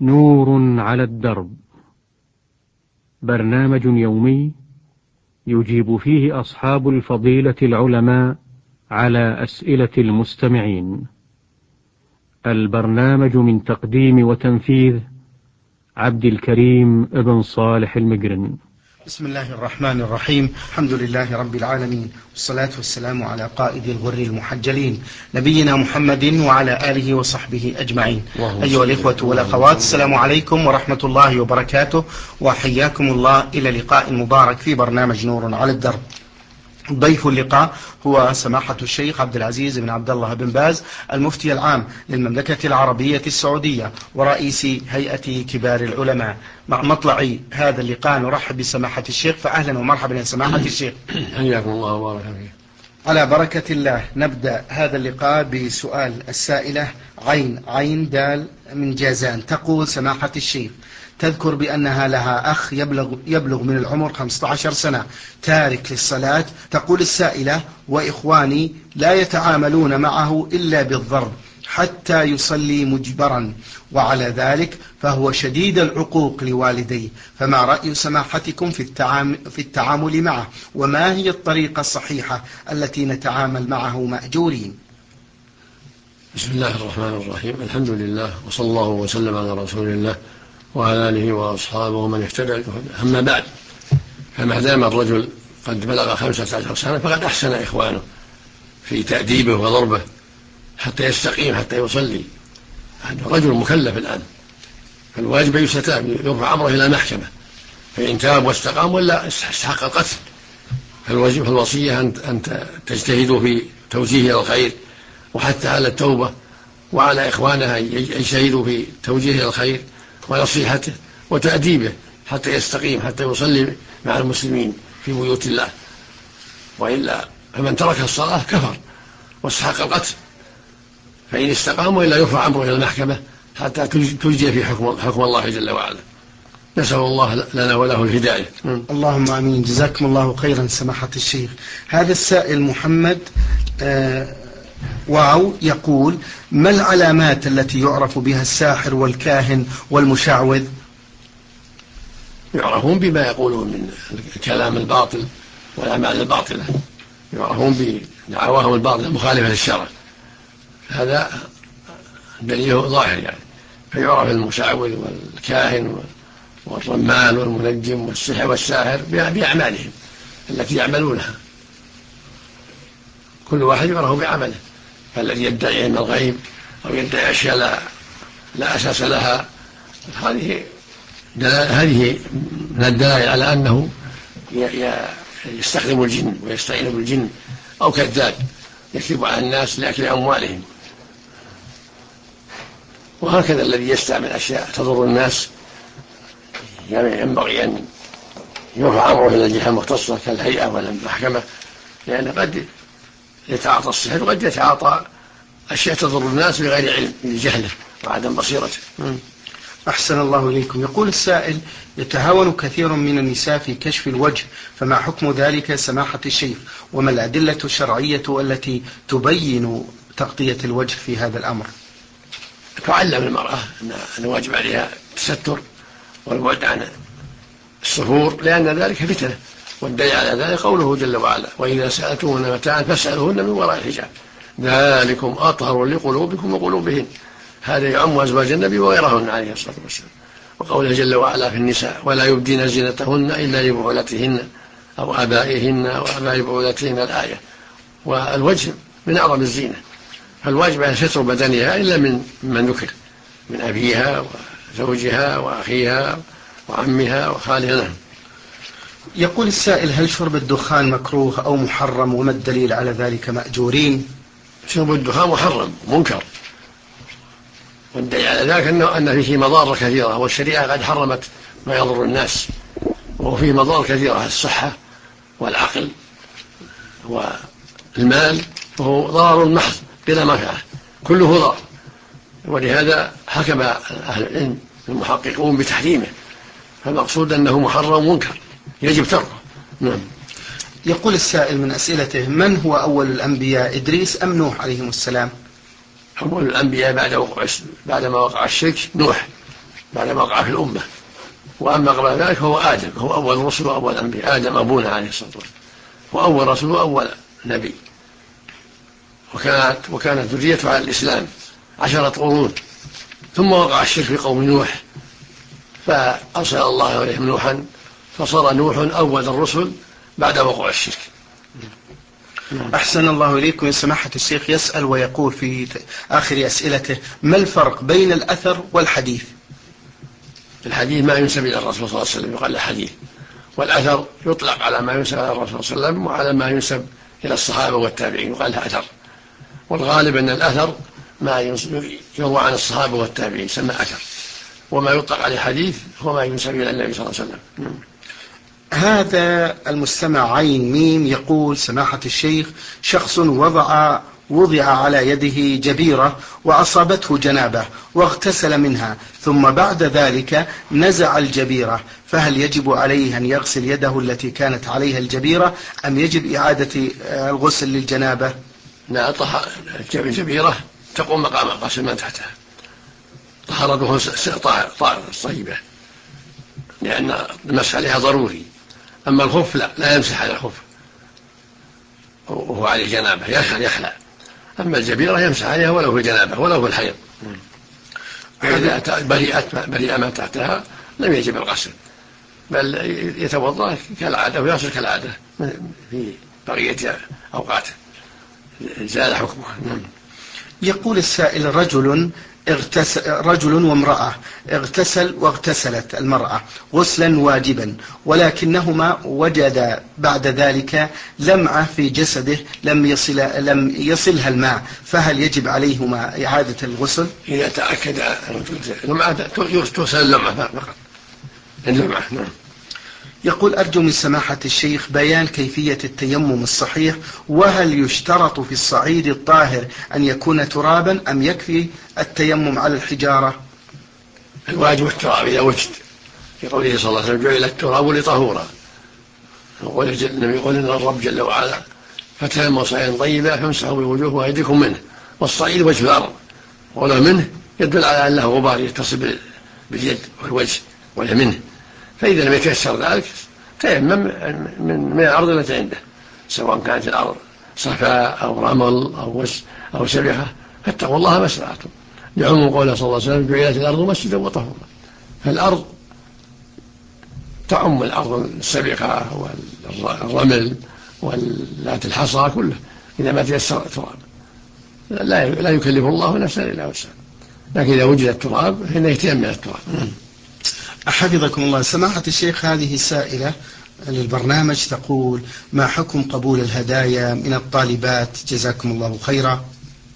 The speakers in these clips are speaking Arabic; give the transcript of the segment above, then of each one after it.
نور على الدرب، برنامج يومي يجيب فيه أصحاب الفضيلة العلماء على أسئلة المستمعين. البرنامج من تقديم وتنفيذ عبد الكريم ابن صالح المقرن. بسم الله الرحمن الرحيم. الحمد لله رب العالمين، والصلاة والسلام على قائد الغر المحجلين نبينا محمد وعلى آله وصحبه أجمعين. أيها الإخوة والأخوات، السلام عليكم ورحمة الله وبركاته، وحياكم الله إلى لقاء مبارك في برنامج نور على الدرب. ضيف اللقاء هو سماحة الشيخ عبد العزيز بن عبد الله بن باز، المفتي العام للمملكة العربية السعودية ورئيس هيئة كبار العلماء. مع مطلع هذا اللقاء نرحب بسماحة الشيخ، فأهلا ومرحبا يا سماحة الشيخ. حياكم الله وبارك فيك. على بركة الله نبدأ هذا اللقاء بسؤال السائلة عين دال من جازان. تقول سماحة الشيخ: تذكر بأنها لها أخ يبلغ من العمر 15 سنة تارك للصلاة. تقول السائلة: وإخواني لا يتعاملون معه إلا بالضرب حتى يصلي مجبرا، وعلى ذلك فهو شديد العقوق لوالديه، فما رأي سماحتكم في التعامل معه، وما هي الطريقة الصحيحة التي نتعامل معه مأجورين؟ بسم الله الرحمن الرحيم. الحمد لله، وصلى الله وسلم على رسول الله وعلى آله وأصحابه ومن اهتدى. أما بعد، فما دام الرجل قد بلغ 15 سنة فقد أحسن إخوانه في تأديبه وضربه حتى يستقيم، حتى يصلي. هذا رجل مكلف الآن، فالواجب يستتاب، يرفع أمره إلى المحكمة، فإن تاب واستقام ولا استحق القتل. فالوصية أن تجتهدوا في توجيهه إلى الخير، وحتى على التوبة، وعلى إخوانها يجتهدوا في توجيهه إلى الخير ونصيحته وتأديبه حتى يستقيم، حتى يصلي مع المسلمين في بيوت الله. وإلا فمن ترك الصلاة كفر واستحق القتل، فإن استقام وإلا يرفع أمره إلى المحكمة حتى تجزي في حكم الله جل وعلا. نسأل الله لنا وله الهداية. اللهم آمين. جزاكم الله خيرا سماحة الشيخ. هذا السائل محمد يقول: ما العلامات التي يعرف بها الساحر والكاهن والمشعوذ؟ يعرفون بما يقولون من الكلام الباطل والأعمال الباطلة، يعرفون بدعواهم الباطلة المخالفة للشرع، هذا دليله ظاهر يعني. فيعرف المشعوذ والكاهن والرمال والمنجم والسحر والساحر بأعمالهم التي يعملونها، كل واحد يعرف بعمله. فالذي يدعي علم الغيب أو يدعي أشياء لا أساس لها، هذه من الدلائل على أنه يستخدم الجن ويستعين بالجن، أو كذاب يكذب على الناس لأكل أموالهم. وهكذا الذي يستعمل أشياء تضر الناس ينبغي أن يرفع أمره إلى الجهة المختصة كالهيئة ولا المحكمة، لأن قد يتعاطى السحر وقد يتعاطى أشياء تضر الناس بغير علم، لجهله وعدم بصيرته. أحسن الله إليكم. يقول السائل: يتهاون كثير من النساء في كشف الوجه، فما حكم ذلك سماحة الشيخ؟ وما الأدلة الشرعية التي تبين تغطية الوجه في هذا الأمر؟ تعلم المرأة أن واجب عليها التستر والبعد عن السفور، لأن ذلك فتنة، والدليل على ذلك قوله جل وعلا: وإذا سألتموهن متاعا فاسألوهن من وراء الحجاب ذلكم أطهر لقلوبكم وقلوبهن. هذا يعم أزواج النبي وغيرهن عليه الصلاة والسلام. وقوله جل وعلا في النساء: ولا يبدين زينتهن إلا لبعولتهن أو آبائهن أو آباء بعولتهن، الآية. والوجه من أعظم الزينة، فالواجب على ستر بدنها إلا من ذكر من أبيها وزوجها وأخيها وعمها وخالها. يقول السائل: هل شرب الدخان مكروه أو محرم، وما الدليل على ذلك مأجورين؟ شرب الدخان محرم منكر، والدليل على ذلك أن فيه مضار كثيرة، والشريعة قد حرمت ما يضر الناس، وفيه مضار كثيرة: الصحة والعقل والمال، وهو ضرر محض بلا منفعة، كله ضرر. ولهذا حكم أهل العلم المحققون بتحريمه، فالمقصود أنه محرم منكر يجب تركه. نعم. يقول السائل من أسئلته: من هو أول الأنبياء، إدريس أم نوح عليهم السلام؟ أول الأنبياء بعد ما وقع الشرك نوح، بعد ما وقع في الأمة. وأما قبل ذلك هو آدم، هو أول الرسل وأول الأنبياء، آدم أبونا عليه الصلاة والسلام، وأول رسول وأول نبي، وكانت ذريته على الإسلام 10 قرون. ثم وقع الشرك في قوم نوح، فأرسل الله إليهم نوحا، فصار نوح أول الرسل بعد وقوع الشرك. أحسن الله إليكم. يا سماحة الشيخ يسأل ويقول في آخر أسئلته: ما الفرق بين الأثر والحديث؟ الحديث ما ينسب إلى الرسول صلى الله عليه وسلم يقال الحديث، والأثر يطلق على ما ينسب إلى الرسول صلى الله عليه وسلم وعلى ما ينسب إلى الصحابة والتابعين يقال له أثر. والغالب أن الأثر ما يروى عن الصحابة والتابعين يسمى أثر، وما يطلق عليه حديث هو ما ينسب إلى النبي صلى الله عليه وسلم. هذا المستمع عين ميم يقول: سماحة الشيخ، شخص وضع على يده جبيرة وأصابته جنابة واغتسل منها، ثم بعد ذلك نزع الجبيرة، فهل يجب عليه أن يغسل يده التي كانت عليها الجبيرة أم يجب إعادة الغسل للجنابة؟ لا، الجبيرة تقوم مقام غسل من تحتها، طهارته طيبة، لأن المسح عليها ضروري. أما الخف لا يمسح على الخف وهو عليه جنابة، يخلع. أما الجبيرة يمسح عليها ولو في الجنابة ولو في الحيض. إذا بريئة ما تحتها لم يجب الغسل، بل يتوضأ كالعادة ويغسل كالعادة في بقية أوقاته، زال حكمه. يقول السائل: رجل وامرأة اغتسل واغتسلت المرأة غسلا واجبا، ولكنهما وجد بعد ذلك لمعة في جسده لم يصلها الماء، فهل يجب عليهما إعادة الغسل؟ إذا تأكد لمعة تغسل اللمعة فقط، اللمعة. يقول: أرجو من سماحة الشيخ بيان كيفية التيمم الصحيح، وهل يشترط في الصعيد الطاهر أن يكون ترابا أم يكفي التيمم على الحجارة؟ الواجب التراب إذا وجد، في قوله صلى الله عليه وسلم: جعل التراب لطهورا. يقول إن الرب جل وعلا: فتيمموا صعيدا طيبا فامسحوا بوجوهكم وأيديكم منه. والصعيد وجه الأرض، ولا منه يدل على أن له غبار يتصل باليد والوجه ولا منه. فإذا لم يتيسر ذلك تيمم من الأرض التي عنده، سواء كانت الأرض صفاء أو رمل أو سبحة، فاتقوا الله ما استطعتم، لعموم قوله صلى الله عليه وسلم: جعلت الأرض مسجدا وطهورا. فالأرض تعم الأرض السبحة والرمل واللات الحصى كله إذا ما تيسر التراب. لا يكلف الله نفسا إلا وسعها، لكن إذا وجد التراب فإنه يتيمم من التراب. حفظكم الله. سماحة الشيخ هذه سائلة للبرنامج تقول: ما حكم قبول الهدايا من الطالبات؟ جزاكم الله خيرا.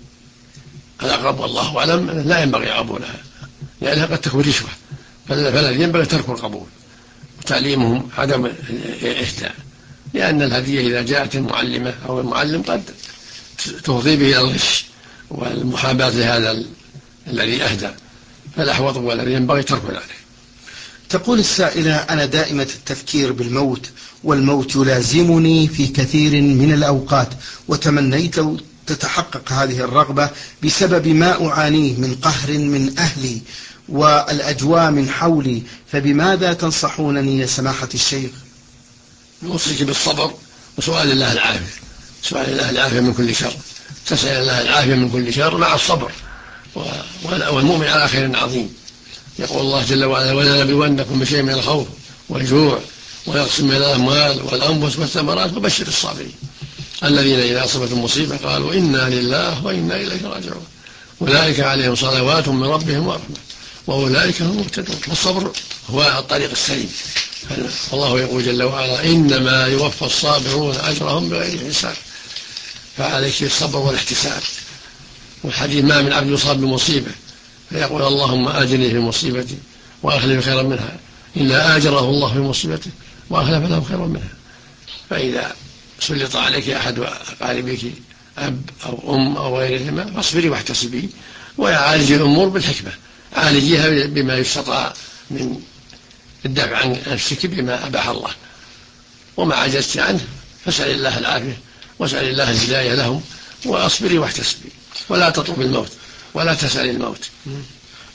الأقرب والله أعلم لا ينبغي قبولها، لأنها قد تكون رشوة، فالذي ينبغي ترك القبول وتعليمهم عدم الإهداء، لأن الهدية إذا جاءت المعلمة أو المعلم قد تفضي به إلى الغش والمحاباة لهذا الذي أهدى، فالأحوط والذي ينبغي ترك ذلك. تقول السائلة: أنا دائمة التفكير بالموت، والموت يلازمني في كثير من الأوقات، وتمنيت لو تتحقق هذه الرغبة بسبب ما أعانيه من قهر من أهلي والأجواء من حولي، فبماذا تنصحونني يا سماحة الشيخ؟ نوصيك بالصبر وسؤال الله العافية، سؤال الله العافية من كل شر، تسأل الله العافية من كل شر مع الصبر، والمؤمن على خير عظيم. يقول الله جل وعلا: ولنبلونكم بشيء من الخوف والجوع ونقص من الأموال والأنفس والثمرات وبشر الصابرين الذين إذا أصابتهم مصيبة قالوا إنا لله وإنا إليه راجعون أولئك عليهم صلوات من ربهم ورحمة وأولئك هم المهتدون. والصبر هو الطريق السليم. الله يقول جل وعلا: إنما يوفى الصابرون أجرهم بغير حساب. فعليك الصبر والاحتساب. والحديث: ما من عبد يصاب بمصيبة فيقول اللهم آجرني في مصيبتي وأخلف خيرا منها إلا آجره الله في مصيبته وأخلف له خيرا منها. فإذا سلط عليك أحد أقاربك أب أو أم أو غيرهما فاصبري واحتسبي، وعالجي الأمور بالحكمة، عالجيها بما يستطاع من الدفع عن نفسك بما أباح الله، وما عجزت عنه فاسأل الله العافية واسأل الله الهداية لهم، وأصبري واحتسبي، ولا تطلب الموت ولا تسأل الموت.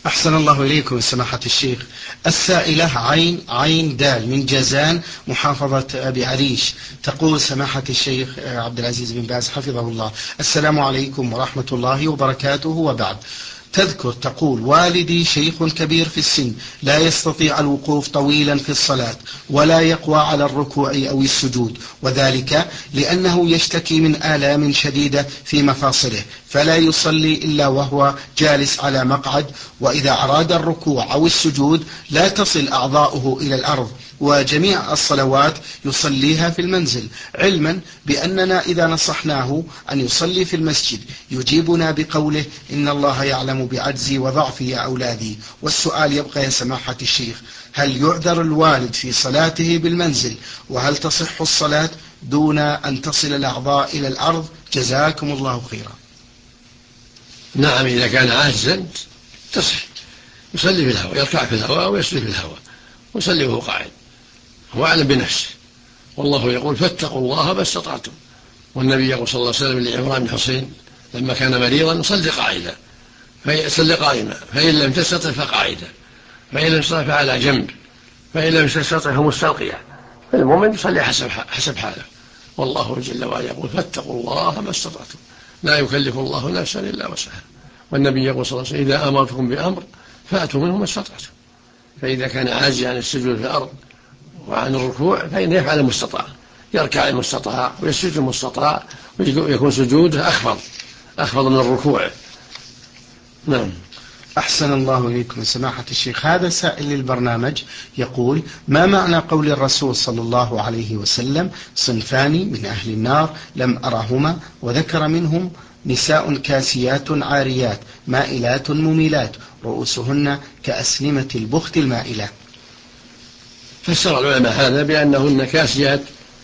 أحسن الله إليكم سماحة الشيخ. السائلة عين دال من جازان محافظة أبي عريش تقول: سماحة الشيخ عبد العزيز بن باز حفظه الله، السلام عليكم ورحمة الله وبركاته، وبعد. تقول: والدي شيخ كبير في السن، لا يستطيع الوقوف طويلا في الصلاة ولا يقوى على الركوع أو السجود، وذلك لأنه يشتكي من آلام شديدة في مفاصله، فلا يصلي إلا وهو جالس على مقعد، وإذا أراد الركوع أو السجود لا تصل أعضاؤه إلى الأرض، وجميع الصلوات يصليها في المنزل، علما بأننا إذا نصحناه أن يصلي في المسجد يجيبنا بقوله: إن الله يعلم بعجزي وضعفي يا أولادي. والسؤال يبقى يا سماحة الشيخ: هل يعذر الوالد في صلاته بالمنزل؟ وهل تصح الصلاة دون أن تصل الأعضاء إلى الأرض؟ جزاكم الله خيرا. نعم، إذا كان عاجزا تصح، يصلي في الهواء، يركع في الهواء ويصلي في الهواء، ويصلي وهو قاعد، هو أعلم بنفسه. والله يقول: فاتقوا الله ما استطعتم. والنبي يقول صلى الله عليه وسلم لعمران بن حسين لما كان مريضا: صل قاعدا، صل قائما، فإن لم تستطع فقاعدا، فإن لم تستطع فعلى جنب، فإن لم تستطع فمستلقيا. فالمؤمن يصلي حسب حاله. والله جل وعلا يقول: فاتقوا الله ما استطعتم، لا يكلف الله نفسا إلا وسعها. والنبي يقول صلى الله عليه وسلم: إذا أمرتكم بأمر فأتوا منه ما استطعتم. فإذا كان عاجزا عن السجود في الأرض وعن الركوع فإنه يفعل المستطاع، يركع المستطاع ويسجد المستطاع، ويكون سجوده أخفض من الركوع. نعم. أحسن الله إليكم سماحة الشيخ. هذا سائل للبرنامج يقول: ما معنى قول الرسول صلى الله عليه وسلم: صنفان من أهل النار لم أرهما، وذكر منهم نساء كاسيات عاريات مائلات مميلات رؤوسهن كأسنمة البخت المائلة؟ فسر العلماء هذا بأنهن كاسيات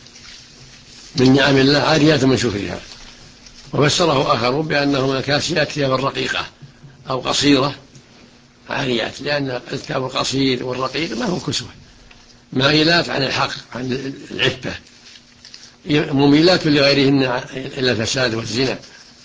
من نعم الله عاريات من شكرها، وفسره آخرون بأنهن كاسيات ثيابا رقيقة أو قصيرة عاريات، لأن الثياب القصير والرقيق ما هو كسوة، مائلات عن الحق عن العفة، مميلات لغيرهن إلى الفساد والزنا.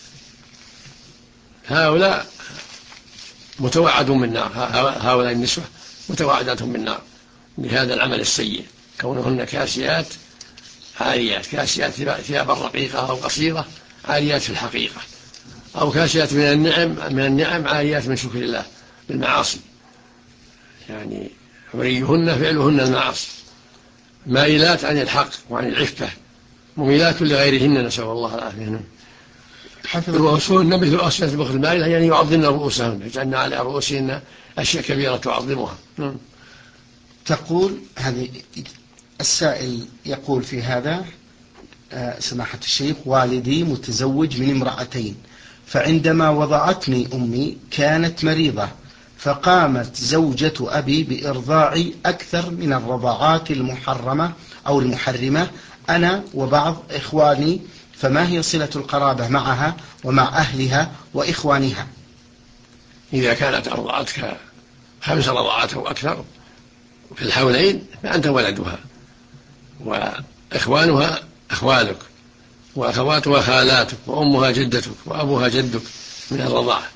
هؤلاء متوعدون بالنار، هؤلاء النسوة متوعدات بالنار بهذا العمل السيء، كونهن كاسيات عاريات، كاسيات ثيابا رقيقة أو قصيرة عاريات في الحقيقة، أو كاسيات من النعم عاريات من شكر الله بالمعاصي، يعني عريهن فعلهن المعاصي، مائلات عن الحق وعن العفة، مميلات لغيرهن، نسأل الله العافية. رؤوسهن مثل أسنمة البخت المائلة، يعني يعظمن رؤوسهن، يجعلن على رؤوسهن أشياء كبيرة تعظمها. تقول هذه السائل يقول في هذا: سماحة الشيخ، والدي متزوج من امرأتين، فعندما وضعتني أمي كانت مريضة، فقامت زوجة أبي بإرضاعي أكثر من الرضاعات المحرمة أو المحرمة أنا وبعض إخواني، فما هي صلة القرابة معها ومع أهلها وإخوانها؟ إذا كانت أرضعتك 5 رضاعات أو أكثر في الحولين فأنت ولدها، وإخوانها أخوالك، وأخواتها خالاتك، وأمها جدتك، وأبوها جدك من الرضاعة،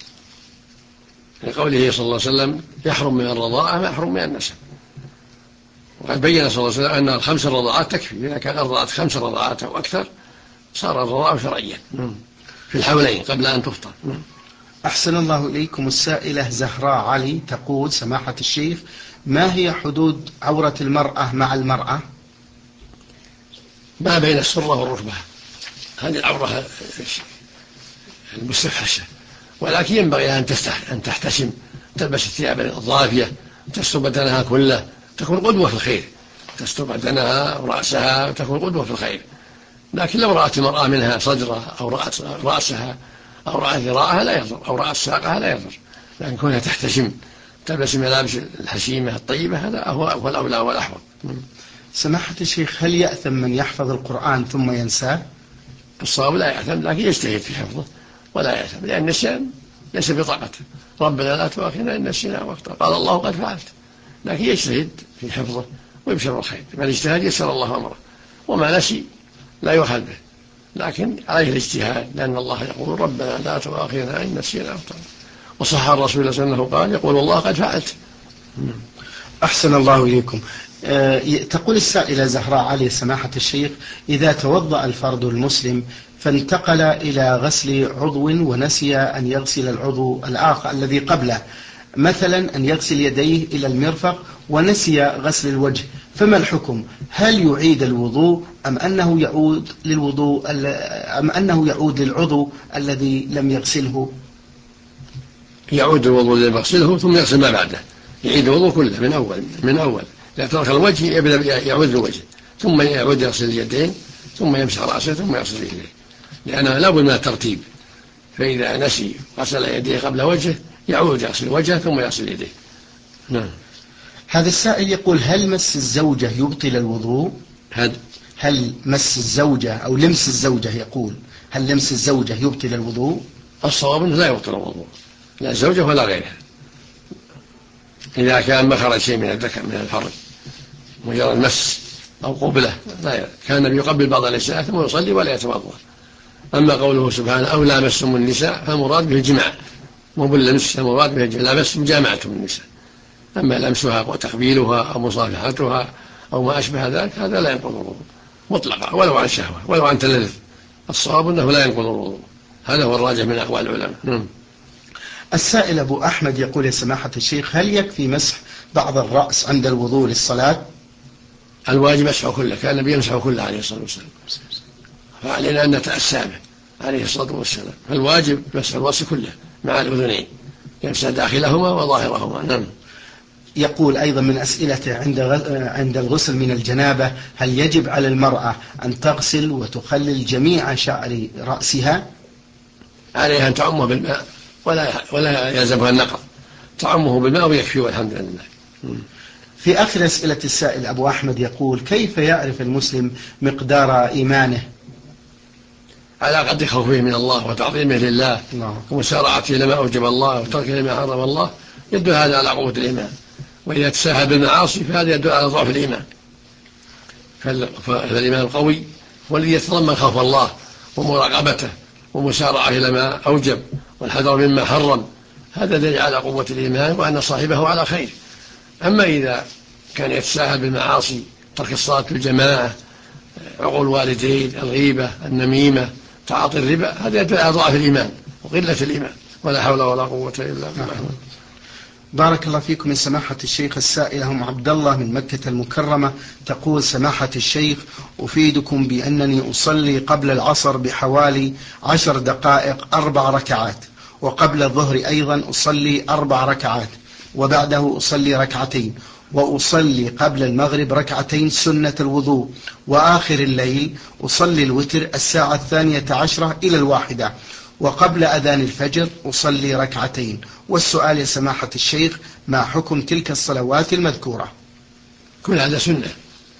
لقوله صلى الله عليه وسلم: يحرم من الرضاعة ما يحرم من النسب. وقد بين صلى الله عليه وسلم أن 5 رضاعات تكفي، إذا كان أرضعت 5 رضاعات أو أكثر صار الرضاع شرعيا في الحولين قبل أن تفطر. أحسن الله إليكم. السائلة زهراء علي تقول: سماحة الشيخ، ما هي حدود عورة المرأة مع المرأة؟ ما بين السرة والركبة، هذه العورة المستفحشة، ولكن ينبغي أن تحتشم، تلبس الثياب الضافية، تستر بدنها كله، تكون قدوة في الخير، تستر بدنها ورأسها، تكون قدوة في الخير. لكن لو رأت المرأة منها صدرها أو رأت رأسها أو رأت ذراعها لا يضر، أو رأت ساقها لا يضر، لكن كونها تحتشم تلبس الملابس الحشيمة الطيبة هذا هو الأولى والأحوط. سماحة الشيخ، هل يأثم من يحفظ القرآن ثم ينساه؟ الصواب لا يأثم، لكن يجتهد في حفظه ولا يأثم، لأن النسيان ليس بطاقته. ربنا لا تؤاخذنا إن نسينا واخطأنا، قال الله قد فعلت، لكن يجتهد في حفظه ويبشر الخير، من اجتهد يسر الله أمره، وما نسي لا يؤخذ به، لكن عليه الاجتهاد، لأن الله يقول: ربنا لا تؤاخذنا إن نسينا واخطأنا. وصح الرسول صلى الله عليه وسلم قال يقول والله قد فعلت. أحسن الله إليكم. تقول السائلة زهراء علي سماحة الشيخ: إذا توضأ الفرد المسلم فانتقل إلى غسل عضو ونسي أن يغسل العضو الآخر الذي قبله، مثلا أن يغسل يديه إلى المرفق ونسي غسل الوجه، فما الحكم؟ هل يعيد الوضوء أم أنه يعود للعضو الذي لم يغسله؟ يعود الوضوء الذي يغسله ثم يغسل ما بعده، يعيد الوضوء كله من أول إذا ترك الوجه يبدأ يعود الوجه، ثم يعود يغسل اليدين، ثم يمسح رأسه، ثم يغسل رجليه، لأنه لا بد من الترتيب. فإذا نسي غسل يديه قبل وجهه يعود يغسل وجهه ثم يغسل يديه. نعم. هذا السائل يقول: هل مس الزوجة يبطل الوضوء؟ هل مس الزوجة أو لمس الزوجة، يقول هل لمس الزوجة يبطل الوضوء؟ الصواب أنه لا يبطل الوضوء، لا الزوجة ولا غيرها، إذا كان ما خرج شيء من الذكر من الفرج، مجرد مس أو قبلة، لا كان النبي يقبل بعض النساء ثم يصلي ولا يتوضأ. أما قوله سبحانه أو لامستم النساء فالمراد به الجماع، مو باللمس، المراد به الجماع، لامستم جامعتم النساء. أما لمسها وتقبيلها أو مصافحتها أو ما أشبه ذلك هذا لا ينقض الوضوء مطلقا، ولو عن شهوة ولو عن تلذذ. الصواب أنه لا ينقض الوضوء، هذا هو الراجح من أقوال العلماء. السائل أبو أحمد يقول: يا سماحة الشيخ، هل يكفي مسح بعض الرأس عند الوضوء للصلاة؟ الواجب مسحه كله، كان النبي يمسحه كله عليه الصلاة والسلام، فعلينا أن نتأسى به عليه الصلاة والسلام. فالواجب مسح الرأس كله مع الأذنين، يمسح داخلهما وظاهرهما. نعم. يقول أيضا من أسئلته: عند الغسل من الجنابة هل يجب على المرأة أن تغسل وتخلل جميع شعر رأسها؟ عليها أن تعمه بالماء ولا يلزمها النقض، تعمه بالماء ويكفي والحمد لله. في آخر أسئلة السائل أبو أحمد يقول: كيف يعرف المسلم مقدار إيمانه؟ على قدر خوفه من الله وتعظيمه لله ومسارعته لما أوجب الله وتركه لما حرم الله، يدل هذا على قوة الإيمان. وإذا تساهل بالمعاصي فهذا يدل على ضعف الإيمان. فالإيمان القوي هو الذي يتضمن خوف الله ومراقبته ومسارعة إلى ما أوجب والحذر مما حرم، هذا دليل على قوة الإيمان وأن صاحبه على خير. أما إذا كان يتساهل بالمعاصي، ترك الصلاة في الجماعة، عقول الوالدين، الغيبة، النميمة، تعاطي الربا، هذا يدل على ضعف الإيمان وقلة الإيمان، ولا حول ولا قوة إلا بالله. بارك الله فيكم. من سماحة الشيخ السائلة أم عبد الله من مكة المكرمة تقول: سماحة الشيخ، أفيدكم بأنني أصلي قبل العصر بحوالي 10 دقائق 4 ركعات، وقبل الظهر أيضا أصلي 4 ركعات، وبعده أصلي ركعتين، وأصلي قبل المغرب ركعتين سنة الوضوء، وآخر الليل أصلي الوتر الساعة 12 إلى 1، وقبل أذان الفجر أصلي ركعتين. والسؤال يا سماحة الشيخ: ما حكم تلك الصلوات المذكورة؟ كل هذا سنة.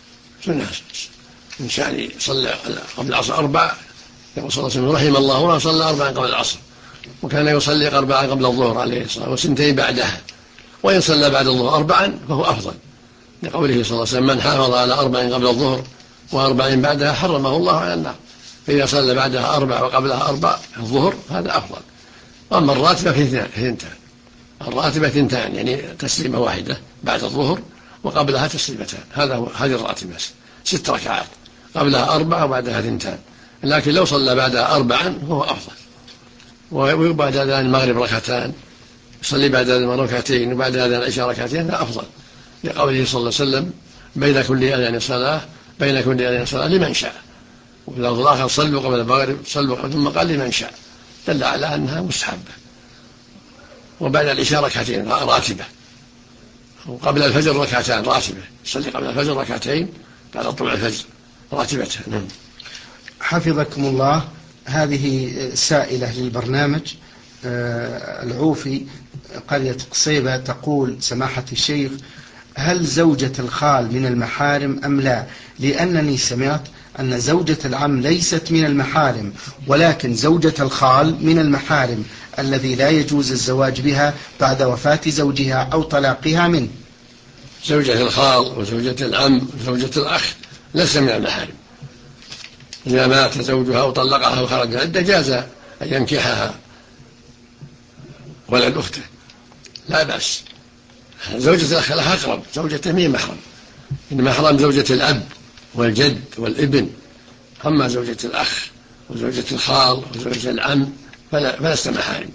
إنسان صلى قبل العصر 4، يقول صلى الله عليه وسلم: رحم الله من صلى 4 قبل العصر، وكان يصلي 4 قبل الظهر عليه الصلاة والسلام و2 بعدها، وإن صلى بعد الظهر 4 فهو أفضل، لقوله صلى الله عليه وسلم: من حافظ على 4 قبل الظهر و4 بعدها حرمه الله على النار. فإذا صلى بعدها 4 وقبلها 4 الظهر هذا أفضل. أما الراتبة فاثنتان، الراتبة 2، يعني تسليمة واحدة بعد الظهر وقبلها تسليمتان، هذه الراتبة 6 ركعات، قبلها 4 وبعدها 2. لكن لو صلى بعدها 4 فهو أفضل. وبعد أذان المغرب ركعتان، يصلي بعد أذان ركعتين، وبعد أذان العشاء ركعتين، هذا أفضل، لقوله صلى الله عليه وسلم: بين كل أذان صلاة لمن شاء. وفي اللفظ الآخر: صلوا قبل المغرب صلوا، ثم قال لمن شاء، دل على أنها مستحبة. وبعد العشاء ركعتين راتبة، وقبل الفجر ركعتان راتبة، يصلي قبل الفجر ركعتين بعد طلوع الفجر راتبة. حفظكم الله. هذه سائلة للبرنامج العوفي، قرية قصيبة، تقول: سماحة الشيخ، هل زوجة الخال من المحارم أم لا؟ لأنني سمعت أن زوجة العم ليست من المحارم، ولكن زوجة الخال من المحارم الذي لا يجوز الزواج بها بعد وفاة زوجها أو طلاقها منه. زوجة الخال وزوجة العم وزوجة الأخ ليس من المحارم. إذا مات زوجها أو طلقها وخرج من العدة جاز أن ينكحها ولد أخته لا بأس. زوجة الأخ لها أقرب، زوجته مين محرم، إنما حرام زوجة الأب والجد والابن. أما زوجة الأخ وزوجة الخال وزوجة العم فلست محارم،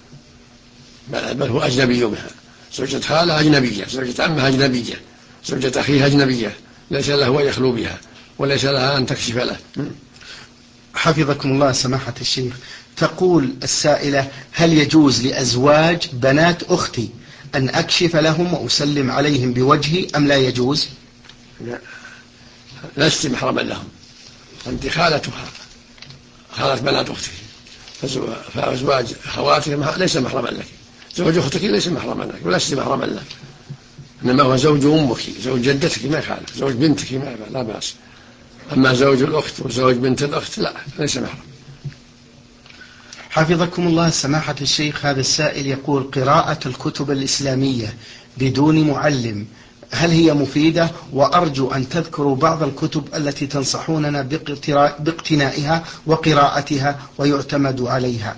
بل هو أجنبي منها. زوجة خالة أجنبية، زوجة عمها أجنبية، زوجة أخيها أجنبية، ليس له أن يخلو بها وليس لها أن تكشف له. حفظكم الله سماحة الشيخ، تقول السائلة: هل يجوز لأزواج بنات أختي أن أكشف لهم وأسلم عليهم بوجهي أم لا يجوز؟ لا، لست محرما لهم، أنت خالتها، خالة بنات أختك، فأزواج أخواتك ليس محرما لك. زوج أختك ليس محرما لك ولست محرما لك، إنما هو زوج أمك، زوج جدتك ما يخالف، زوج بنتك لا بأس. أما زوج الأخت وزوج بنت الأخت لا، ليس محرم. حفظكم الله سماحة الشيخ، هذا السائل يقول: قراءة الكتب الإسلامية بدون معلم هل هي مفيدة؟ وأرجو أن تذكروا بعض الكتب التي تنصحوننا باقتنائها وقراءتها ويعتمد عليها.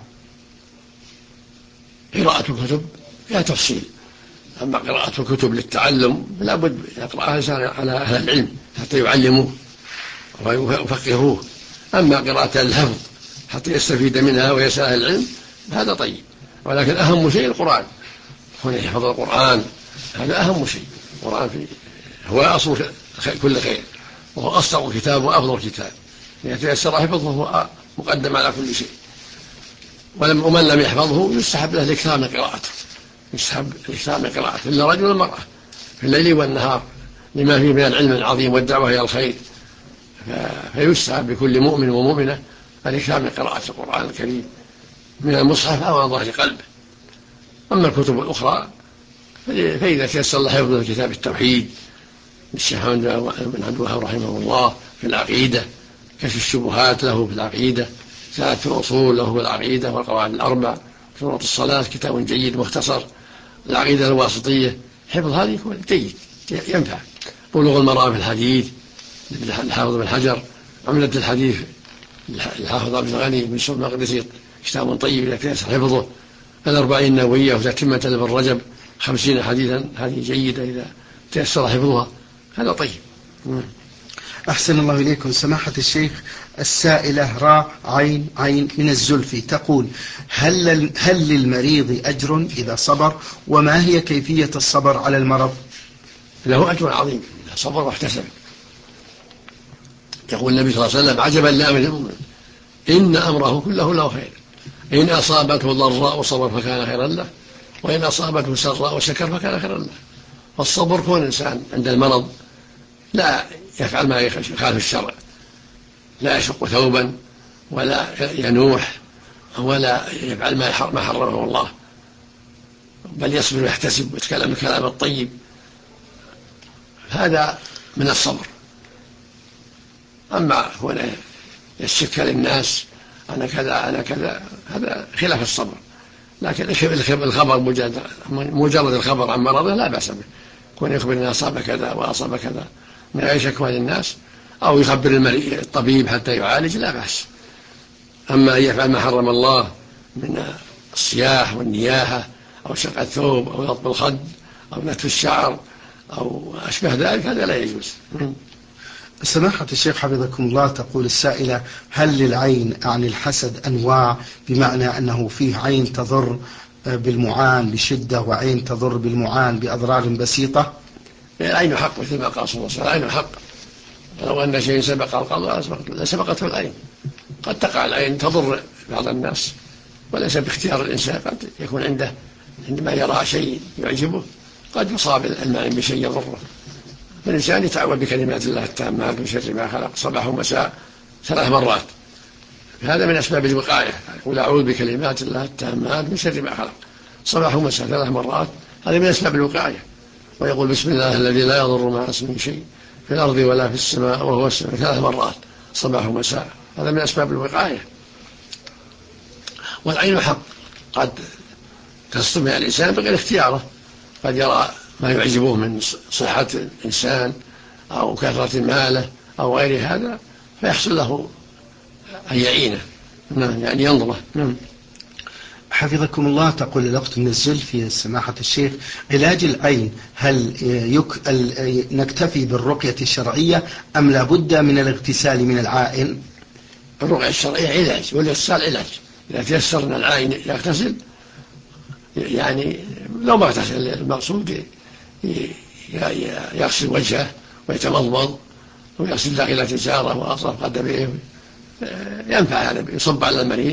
قراءة الكتب فيها تفصيل، أما قراءة الكتب للتعلم لا بد يقرأها على أهل العلم حتى يعلموه ويفقهوه. أما قراءة الحفظ حتى يستفيد منها ويسأل أهل العلم هذا طيب، ولكن أهم شيء القرآن، هنا يحفظ القرآن هذا أهم شيء. القرآن هو أصل كل خير، وهو أصدق كتاب وأفضل كتاب، يتيسر حفظه هو مقدم على كل شيء. ومن لم يحفظه يستحب له الإكثار من قراءته، يستحب الإكثار من قراءته إلا رجل والمرأة في الليل والنهار لما فيه من العلم العظيم والدعوة إلى الخير. فيستحب بكل مؤمن ومؤمنة الإكثار من قراءة القرآن الكريم من المصحف أو عن ظهر قلبه. أما الكتب الأخرى فإذا تيسر له حفظ كتاب التوحيد للشيخ بن عبد الوهاب رحمه الله في العقيدة، كشف الشبهات له في العقيدة، سنة الأصول له في العقيدة والقواعد الأربع، شروط الصلاة كتاب جيد مختصر، العقيدة الواسطية، حفظ هذه يكون جيد ينفع. بلوغ المرام في الحديث الحافظ بن حجر، عمدة الحديث الحافظ بن غني بن سلم المقدسي كتاب طيب إذا تيسر حفظه. الأربعين النووية وتتمة لابن رجب 50 حديثا، هذه جيدة إذا تيسر حفظها، هذا طيب. أحسن الله إليكم سماحة الشيخ. السائلة راء عين عين من الزلفي تقول: هل للمريض أجر إذا صبر؟ وما هي كيفية الصبر على المرض؟ له أجر عظيم إذا صبر واحتسب. يقول النبي صلى الله عليه وسلم: عجبا لأمر المؤمن إن أمره كله له خير، إن أصابته ضراء وصبر فكان خيرا له، وإن أصابته سراء وشكر فكان خيرا له. والصبر كون الإنسان عند المرض لا يفعل ما يخالف الشرع، لا يشق ثوبا ولا ينوح ولا يفعل ما حرمه الله، بل يصبر ويحتسب ويتكلم الكلام الطيب، هذا من الصبر. أما هنا يشك للناس أنا كذا أنا كذا هذا خلاف الصبر. لكن الخبر مجرد الخبر عن مرضه لا بأس به، كون يخبر أن أصاب كذا وأصاب كذا من غير شكوى للناس، أو يخبر الطبيب حتى يعالج لا بأس. أما أن يفعل ما حرم الله من الصياح والنياحة أو شق الثوب أو لطم الخد أو نتف الشعر أو أشبه ذلك هذا لا يجوز. سماحة الشيخ حفظكم الله، تقول السائلة: هل للعين عن الحسد أنواع، بمعنى أنه فيه عين تضر بالمعان بشدة وعين تضر بالمعان بأضرار بسيطة؟ العين حق مثل ما قال صلى الله عليه وسلم، العين حق، لو أن شيء سبق القضاء لسبقته العين. قد تقع العين تضر بعض الناس وليس باختيار الإنسان، قد يكون عنده عندما يرى شيء يعجبه قد يصاب المعين بشيء يضره، فالإنسان يتعوذ بكلمات الله التامات من شر ما خلق صباح ومساء 3 مرات، هذا من أسباب الوقاية. يقول: أعوذ بكلمات الله التامات من شر ما خلق صباح ومساء 3 مرات، هذا من أسباب الوقاية. ويقول: بسم الله الذي لا يضر مع اسمه شيء في الأرض ولا في السماء وهو السميع 3 مرات صباح ومساء، هذا من أسباب الوقاية. والعين حق، قد تصطمع الإنسان بغير اختياره، قد يرى ما يعجبه من صحة الإنسان أو كثرة ماله أو غير هذا فيحصل له أن يعينه، يعني ينظره. حفظكم الله، تقول الأخت من الزل في سماحة الشيخ: علاج العين هل نكتفي بالرقية الشرعية أم لابد من الاغتسال من العائن؟ الرقية الشرعية علاج والاغتسال علاج. إذا تيسر من العائن يغتسل، يعني لو ما اغتسل المقصود يغسل وجهه ويتمضمض ويغسل داخلة إزاره وأطراف قدميه، ينفع يعني يصب على المريض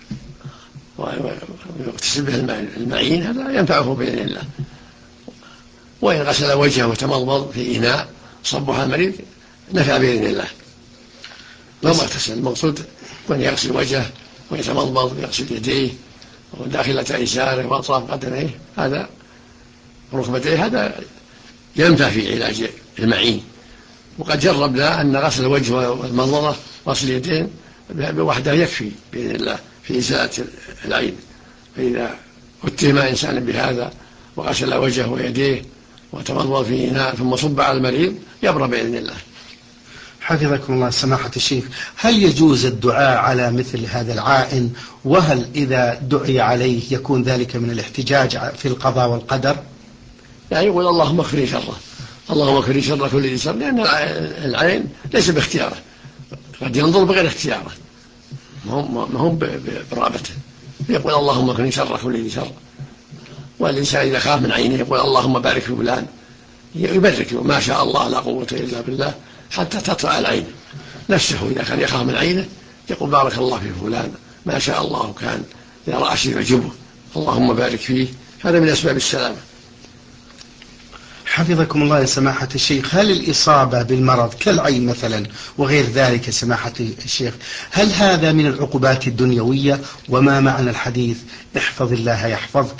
ويغتسل به المعين، هذا ينفعه بإذن الله. وإن غسل وجهه وتمضمض في إناء صبها المريض نفع بإذن الله. لو ما اغتسل المقصود من يغسل وجهه ويتمضمض ويغسل يديه وداخلة إزاره وأطراف قدميه هذا ركبتيه، هذا ينفع في علاج المعين. وقد جربنا أن غسل الوجه والمضمضة وغسل اليدين بوحده يكفي بإذن الله في إزالة العين. فإذا اتهم إنسان بهذا وغسل وجهه ويديه وتمضمض في إناء ثم صب على المريض يبرأ بإذن الله. حفظكم الله سماحة الشيخ، هل يجوز الدعاء على مثل هذا العائن؟ وهل إذا دعي عليه يكون ذلك من الاحتجاج في القضاء والقدر؟ يعني يقول اللهم اغفر لي شره، اللهم اغفر لي شر كل ذي شر، لأن العين ليس باختياره، قد ينظر بغير اختياره، ما هم برغبته. يقول اللهم اغفر لي شر كل ذي شر. والإنسان إذا خاف من عينه يقول اللهم بارك في فلان، يبرك ما شاء الله لا قوة إلا بالله حتى تطلع العين. نفسه إذا كان يخاف من عينه يقول بارك الله في فلان ما شاء الله كان، إذا رأى شيء يعجبه اللهم بارك فيه. هذا من أسباب السلامة. حفظكم الله يا سماحة الشيخ، هل الإصابة بالمرض كالعين مثلا وغير ذلك سماحة الشيخ، هل هذا من العقوبات الدنيوية؟ وما معنى الحديث احفظ الله يحفظك؟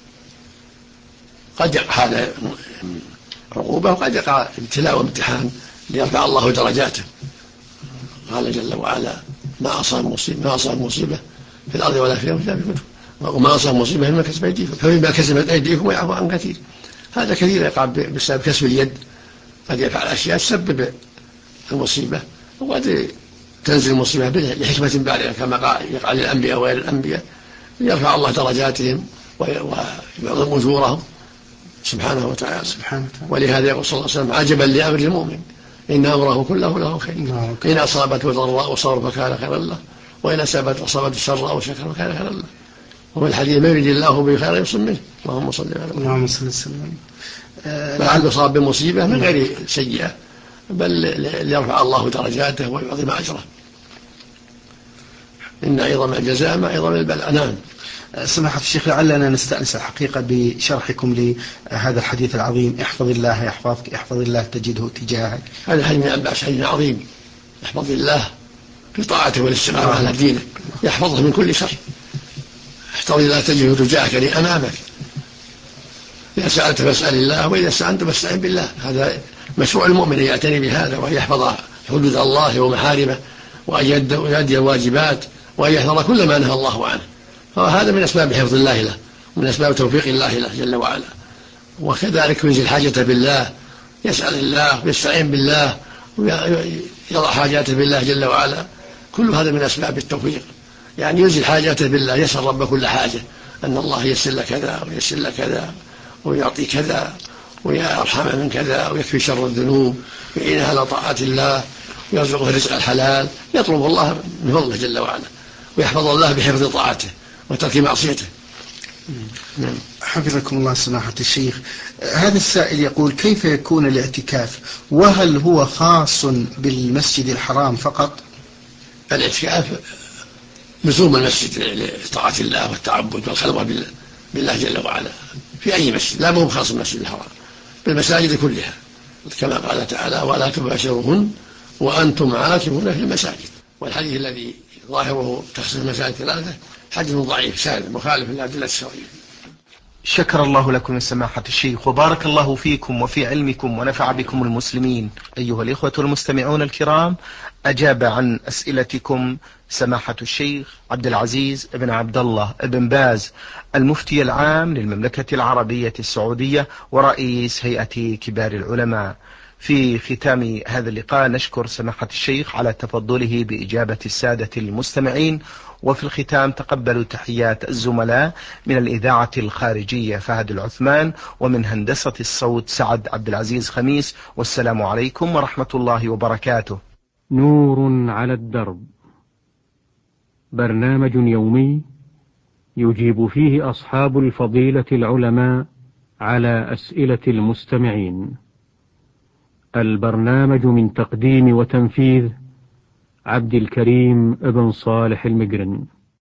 قد يقع هذا عقوبة وقد يقع ابتلاء وامتحان ليرفع الله درجاته. قال جل وعلا ما أصاب مصيبة في الأرض ولا في السماء وما أصاب مصيبة فيما كسبت أيديكم فمما كسبت أيديكم ويعفو عن كثير. هذا كثير يقع بسبب كسب اليد، قد يفعل أشياء تسبب المصيبة، وقد تنزل المصيبة لحكمة بالغة كما يقع للأنبياء وغير الأنبياء، يرفع الله درجاتهم ويعظم أجورهم سبحانه وتعالى. ولهذا يقول صلى الله عليه وسلم عجبا لأمر المؤمن إن أمره كله له خير، إن أصابته ضراء وصبر فكان خيرا له، وإن أصابته شر أو شكر فكان خيرا له. وفي الحديث ما يريد الله به خيرا يصب منه. اللهم صل على محمد. اللهم صل وسلم. فهل يصاب بمصيبة من غير سيئة، بل ليرفع الله درجاته ويعظم أجره. إن عظم الجزاء ما عظم البلاء. نعم. سماحة الشيخ، لعلنا نستأنس الحقيقة بشرحكم لهذا الحديث العظيم احفظ الله يحفظك، احفظ الله تجده تجاهك. هذا الحديث من عباس حديث عظيم، احفظ الله في طاعته والاستقامة على دينه يحفظه من كل شر. احفظ الله تجده تجاهك يعني أمامك. إذا سألت فاسأل الله وإذا استعنت فاستعن بالله. هذا مشروع المؤمن يعتني بهذا، وأن يحفظ حدود الله ومحارمه، وأن يؤدي الواجبات، وأن يحفظ كل ما نهى الله عنه. فهذا من أسباب حفظ الله له ومن أسباب توفيق الله له جل وعلا. وكذلك ينزل حاجته بالله، يسأل الله ويستعين بالله ويضع حاجاته بالله جل وعلا. كل هذا من أسباب التوفيق، يعني ينزل حاجاته بالله، يسأل رب كل حاجة أن الله ييسر لك كذا وييسر لك كذا ويعطي كذا ويرحمه من كذا ويكفي شر الذنوب ويعينه على طاعة الله ويرزقه رزق الحلال. يطلب الله من فضله جل وعلا ويحفظ الله بحفظ طاعته وترك معصيته. حفظكم الله سماحة الشيخ، هذا السائل يقول كيف يكون الاعتكاف، وهل هو خاص بالمسجد الحرام فقط؟ الاعتكاف لزوم المسجد لطاعة الله والتعبد والخلوة بالله جل وعلا في أي مسجد، لا مو خاص بالمسجد الحرام، بالمساجد كلها كما قال تعالى ولا تباشروهن وأنتم عاكفون في المساجد. والحديث الذي ظاهره تخصيص المساجد ثلاثة حديث ضعيف سالم مخالف للأدلة الشرعية. شكر الله لكم يا سماحة الشيخ، وبارك الله فيكم وفي علمكم ونفع بكم المسلمين. أيها الإخوة المستمعون الكرام، أجاب عن أسئلتكم سماحة الشيخ عبد العزيز بن عبد الله بن باز المفتي العام للمملكة العربية السعودية ورئيس هيئة كبار العلماء. في ختام هذا اللقاء نشكر سماحة الشيخ على تفضله بإجابة السادة المستمعين، وفي الختام تقبلوا تحيات الزملاء من الإذاعة الخارجية فهد العثمان، ومن هندسة الصوت سعد عبد العزيز خميس، والسلام عليكم ورحمة الله وبركاته. نور على الدرب، برنامج يومي يجيب فيه أصحاب الفضيلة العلماء على أسئلة المستمعين. البرنامج من تقديم وتنفيذ عبد الكريم ابن صالح المقرن.